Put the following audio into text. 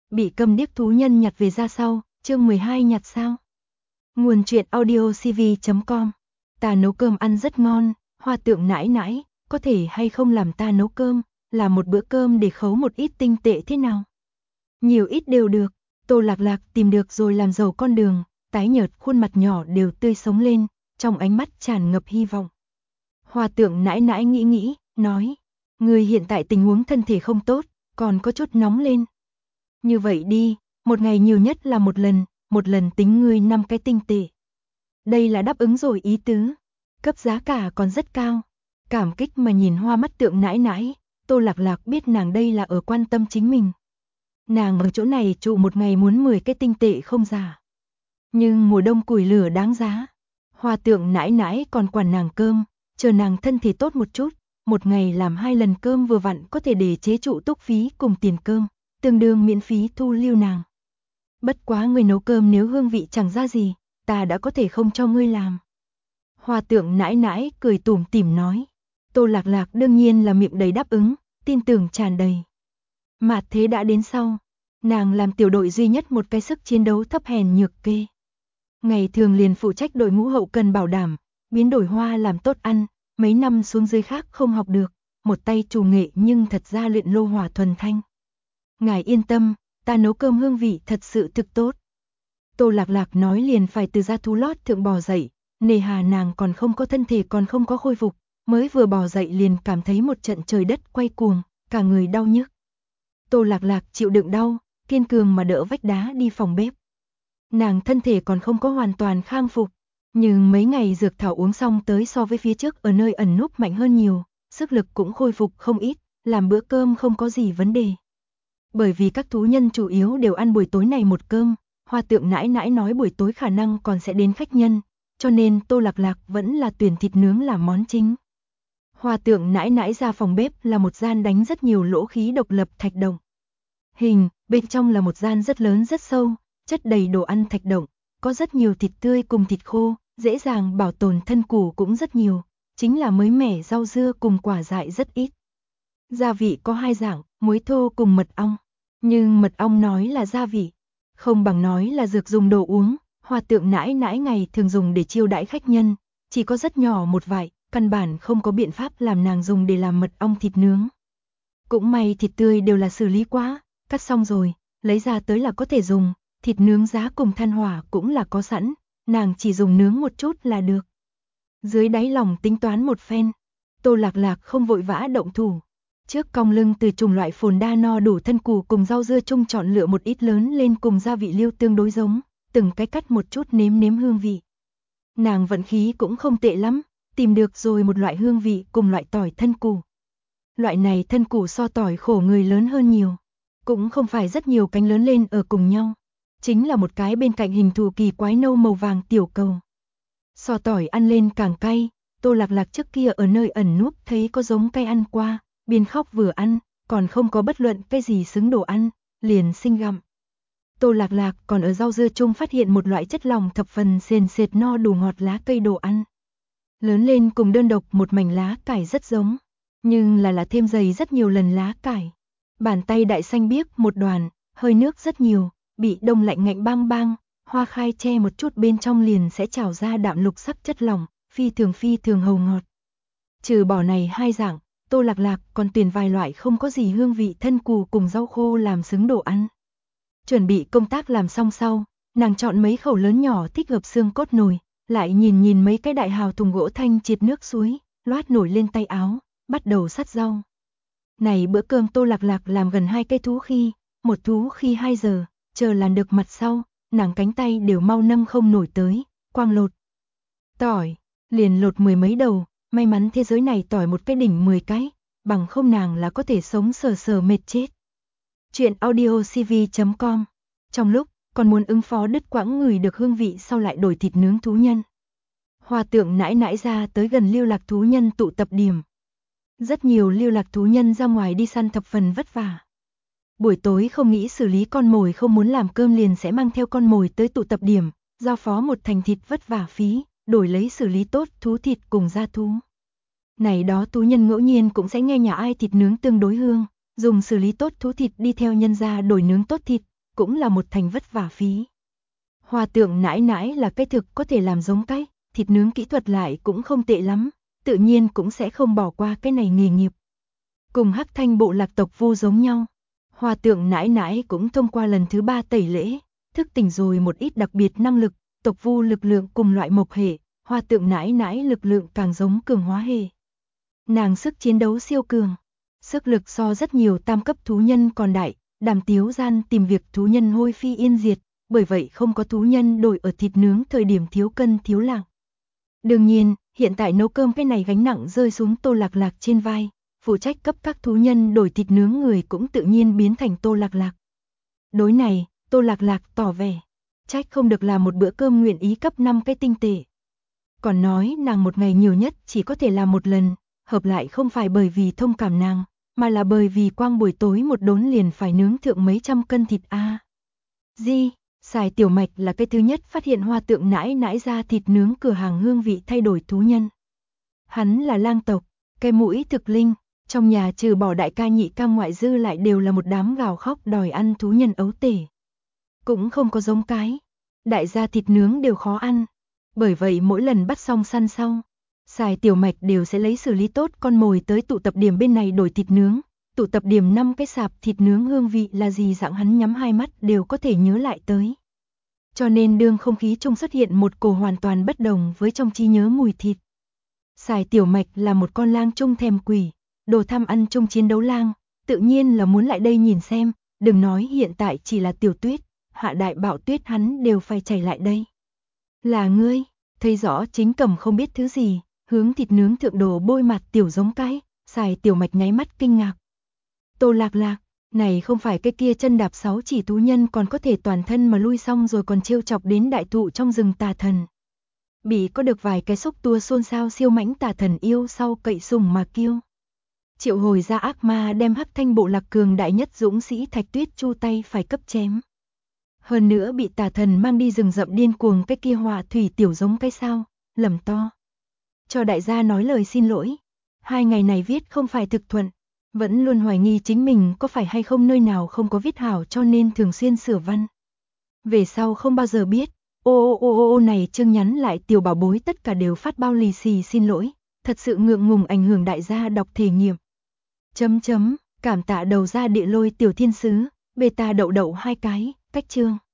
Bị câm điếc thú nhân nhặt về ra sau, chương 12 nhặt sao. Nguồn truyện audiocv.com. Ta nấu cơm ăn rất ngon, Hoa Tượng nãi nãi, có thể hay không làm ta nấu cơm, làm một bữa cơm để khấu một ít tinh tệ thế nào? Nhiều ít đều được, Tô Lạc Lạc tìm được rồi làm giàu con đường, tái nhợt khuôn mặt nhỏ đều tươi sống lên, trong ánh mắt tràn ngập hy vọng. Hoa Tượng nãi nãi nghĩ, nói, người hiện tại tình huống thân thể không tốt, còn có chút nóng lên. Như vậy đi, một ngày nhiều nhất là một lần tính ngươi 5 cái tinh tệ. Đây là đáp ứng rồi ý tứ, cấp giá cả còn rất cao. Cảm kích mà nhìn Hoa mắt Tượng nãi nãi, Tô Lạc Lạc biết nàng đây là ở quan tâm chính mình. Nàng ở chỗ này trụ một ngày muốn 10 cái tinh tệ không giả. Nhưng mùa đông củi lửa đáng giá. Hoa Tượng nãi nãi còn quản nàng cơm, chờ nàng thân thể tốt một chút, một ngày làm 2 lần cơm vừa vặn có thể để chế trụ túc phí cùng tiền cơm, tương đương miễn phí thu lưu nàng. Bất quá người nấu cơm nếu hương vị chẳng ra gì, ta đã có thể không cho ngươi làm. Hoa Tượng nãi nãi cười tủm tỉm nói. Tô Lạc Lạc đương nhiên là miệng đầy đáp ứng, tin tưởng tràn đầy. Mạt thế đã đến sau, nàng làm tiểu đội duy nhất một cái sức chiến đấu thấp hèn nhược kê. Ngày thường liền phụ trách đội ngũ hậu cần bảo đảm, biến đổi hoa làm tốt ăn, mấy năm xuống dưới khác không học được, một tay chủ nghệ nhưng thật ra luyện lô hỏa thuần thanh. Ngài yên tâm, ta nấu cơm hương vị thật sự thực tốt. Tô Lạc Lạc nói liền phải từ ra thú lót thượng bò dậy, nề hà nàng còn không có thân thể còn không có khôi phục, mới vừa bò dậy liền cảm thấy một trận trời đất quay cuồng, cả người đau nhức. Tô Lạc Lạc chịu đựng đau, kiên cường mà đỡ vách đá đi phòng bếp. Nàng thân thể còn không có hoàn toàn khang phục, nhưng mấy ngày dược thảo uống xong tới so với phía trước ở nơi ẩn núp mạnh hơn nhiều, sức lực cũng khôi phục không ít, làm bữa cơm không có gì vấn đề. Bởi vì các thú nhân chủ yếu đều ăn buổi tối này một cơm, Hoa Tượng nãi nãi nói buổi tối khả năng còn sẽ đến khách nhân, cho nên Tô Lạc Lạc vẫn là tuyển thịt nướng làm món chính. Hoa Tượng nãi nãi ra phòng bếp là một gian đánh rất nhiều lỗ khí độc lập thạch động. Bên trong là một gian rất lớn rất sâu, chất đầy đồ ăn thạch động, có rất nhiều thịt tươi cùng thịt khô, dễ dàng bảo tồn thân củ cũng rất nhiều, chính là mới mẻ rau dưa cùng quả dại rất ít. Gia vị có 2 dạng, muối thô cùng mật ong, nhưng mật ong nói là gia vị, không bằng nói là dược dùng đồ uống. Hoa Tượng nãi nãi ngày thường dùng để chiêu đãi khách nhân, chỉ có rất nhỏ một vài, căn bản không có biện pháp làm nàng dùng để làm mật ong thịt nướng. Cũng may thịt tươi đều là xử lý quá, cắt xong rồi, lấy ra tới là có thể dùng, thịt nướng giá cùng than hỏa cũng là có sẵn, nàng chỉ dùng nướng một chút là được. Dưới đáy lòng tính toán một phen, Tô Lạc Lạc không vội vã động thủ. Trước cong lưng từ chủng loại phồn đa no đủ thân củ cùng rau dưa chung chọn lựa một ít lớn lên cùng gia vị liêu tương đối giống, từng cái cắt một chút nếm hương vị. Nàng vận khí cũng không tệ lắm, tìm được rồi một loại hương vị cùng loại tỏi thân củ. Loại này thân củ so tỏi khổ người lớn hơn nhiều, cũng không phải rất nhiều cánh lớn lên ở cùng nhau, chính là một cái bên cạnh hình thù kỳ quái nâu màu vàng tiểu cầu. So tỏi ăn lên càng cay, Tô Lạc Lạc trước kia ở nơi ẩn núp thấy có giống cay ăn qua, biên khóc vừa ăn, còn không có bất luận cái gì xứng đồ ăn, liền sinh gặm. Tô Lạc Lạc còn ở rau dưa chung phát hiện một loại chất lỏng thập phần sền sệt no đủ ngọt lá cây đồ ăn. Lớn lên cùng đơn độc một mảnh lá cải rất giống, nhưng là thêm dày rất nhiều lần lá cải. Bàn tay đại xanh biếc một đoàn, hơi nước rất nhiều, bị đông lạnh ngạnh bang bang, hoa khai che một chút bên trong liền sẽ trào ra đạm lục sắc chất lỏng, phi thường hầu ngọt. Trừ bỏ này 2 dạng, Tô Lạc Lạc còn tuyển vài loại không có gì hương vị thân củ cùng rau khô làm xứng đồ ăn. Chuẩn bị công tác làm xong sau, nàng chọn mấy khẩu lớn nhỏ thích hợp xương cốt nồi, lại nhìn mấy cái đại hào thùng gỗ thanh triệt nước suối, loát nổi lên tay áo, bắt đầu sắt rau. Này bữa cơm Tô Lạc Lạc làm gần 2 cây thú khi, một thú khi 2 giờ, chờ làm được mặt sau, nàng cánh tay đều mau nâng không nổi tới, quang lột. Tỏi, liền lột 10 mấy đầu, may mắn thế giới này tỏi một cái đỉnh 10 cái, bằng không nàng là có thể sống sờ mệt chết. Chuyện audiocv.com. Trong lúc còn muốn ứng phó đứt quãng ngửi được hương vị sau lại đổi thịt nướng thú nhân. Hoa Tượng nãi nãi ra tới gần lưu lạc thú nhân tụ tập điểm. Rất nhiều lưu lạc thú nhân ra ngoài đi săn thập phần vất vả. Buổi tối không nghĩ xử lý con mồi không muốn làm cơm liền sẽ mang theo con mồi tới tụ tập điểm, giao phó một thành thịt vất vả phí, đổi lấy xử lý tốt thú thịt cùng da thú. Này đó thú nhân ngẫu nhiên cũng sẽ nghe nhà ai thịt nướng tương đối hương, dùng xử lý tốt thú thịt đi theo nhân gia đổi nướng tốt thịt, cũng là một thành vất vả phí. Hòa tượng nãi nãi là cái thực có thể làm giống cái, thịt nướng kỹ thuật lại cũng không tệ lắm, tự nhiên cũng sẽ không bỏ qua cái này nghề nghiệp. Cùng Hắc Thanh bộ lạc tộc Vu giống nhau, Hòa tượng nãi nãi cũng thông qua lần thứ 3 tẩy lễ, thức tỉnh rồi một ít đặc biệt năng lực, tộc Vu lực lượng cùng loại mộc hệ, Hòa tượng nãi nãi lực lượng càng giống cường hóa hệ. Nàng sức chiến đấu siêu cường, sức lực so rất nhiều tam cấp thú nhân còn đại, Đàm Tiếu gian tìm việc thú nhân hôi phi yên diệt, bởi vậy không có thú nhân đổi ở thịt nướng thời điểm thiếu cân thiếu lạng. Đương nhiên, hiện tại nấu cơm cái này gánh nặng rơi xuống Tô Lạc Lạc trên vai, phụ trách cấp các thú nhân đổi thịt nướng người cũng tự nhiên biến thành Tô Lạc Lạc. Đối này, Tô Lạc Lạc tỏ vẻ, trách không được là một bữa cơm nguyện ý cấp 5 cái tinh tệ. Còn nói nàng một ngày nhiều nhất chỉ có thể làm một lần, hợp lại không phải bởi vì thông cảm nàng, mà là bởi vì quang buổi tối một đốn liền phải nướng thượng mấy trăm cân thịt a. Sài Tiểu Mạch là cái thứ nhất phát hiện Hòa tượng nãi nãi ra thịt nướng cửa hàng hương vị thay đổi thú nhân. Hắn là lang tộc, cái mũi thực linh, trong nhà trừ bỏ đại ca nhị ca ngoại dư lại đều là một đám gào khóc đòi ăn thú nhân ấu tể. Cũng không có giống cái, đại gia thịt nướng đều khó ăn, bởi vậy mỗi lần bắt xong săn xong, Sài Tiểu Mạch đều sẽ lấy xử lý tốt con mồi tới tụ tập điểm bên này đổi thịt nướng. Tụ tập điểm 5 cái sạp thịt nướng hương vị là gì dạng hắn nhắm hai mắt đều có thể nhớ lại tới. Cho nên đương không khí chung xuất hiện một cổ hoàn toàn bất đồng với trong trí nhớ mùi thịt. Sài Tiểu Mạch là một con lang chung thèm quỷ, đồ tham ăn chung chiến đấu lang, tự nhiên là muốn lại đây nhìn xem, đừng nói hiện tại chỉ là Tiểu Tuyết, Hạ Đại Bạo Tuyết hắn đều phải chảy lại đây. Là ngươi, thấy rõ chính cầm không biết thứ gì, hướng thịt nướng thượng đồ bôi mặt tiểu giống cái, Sài Tiểu Mạch nháy mắt kinh ngạc. Tô Lạc Lạc, này không phải cái kia chân đạp 6 chỉ thú nhân còn có thể toàn thân mà lui xong rồi còn trêu chọc đến đại thụ trong rừng tà thần. Bị có được vài cái xúc tua xôn xao siêu mãnh tà thần yêu sau cậy sùng mà kiêu. Triệu hồi ra ác ma đem Hắc Thanh bộ lạc cường đại nhất dũng sĩ Thạch Tuyết Chu tay phải cấp chém. Hơn nữa bị tà thần mang đi rừng rậm điên cuồng cái kia họa thủy tiểu giống cái sao, lầm to. Cho đại gia nói lời xin lỗi. 2 ngày này viết không phải thực thuận. Vẫn luôn hoài nghi chính mình có phải hay không nơi nào không có viết hảo cho nên thường xuyên sửa văn. Về sau không bao giờ biết, ô này chương nhắn lại tiểu bảo bối tất cả đều phát bao lì xì xin lỗi, thật sự ngượng ngùng ảnh hưởng đại gia đọc thể nghiệm. Cảm tạ đầu ra địa lôi tiểu thiên sứ, beta đậu 2 cái, cách chương.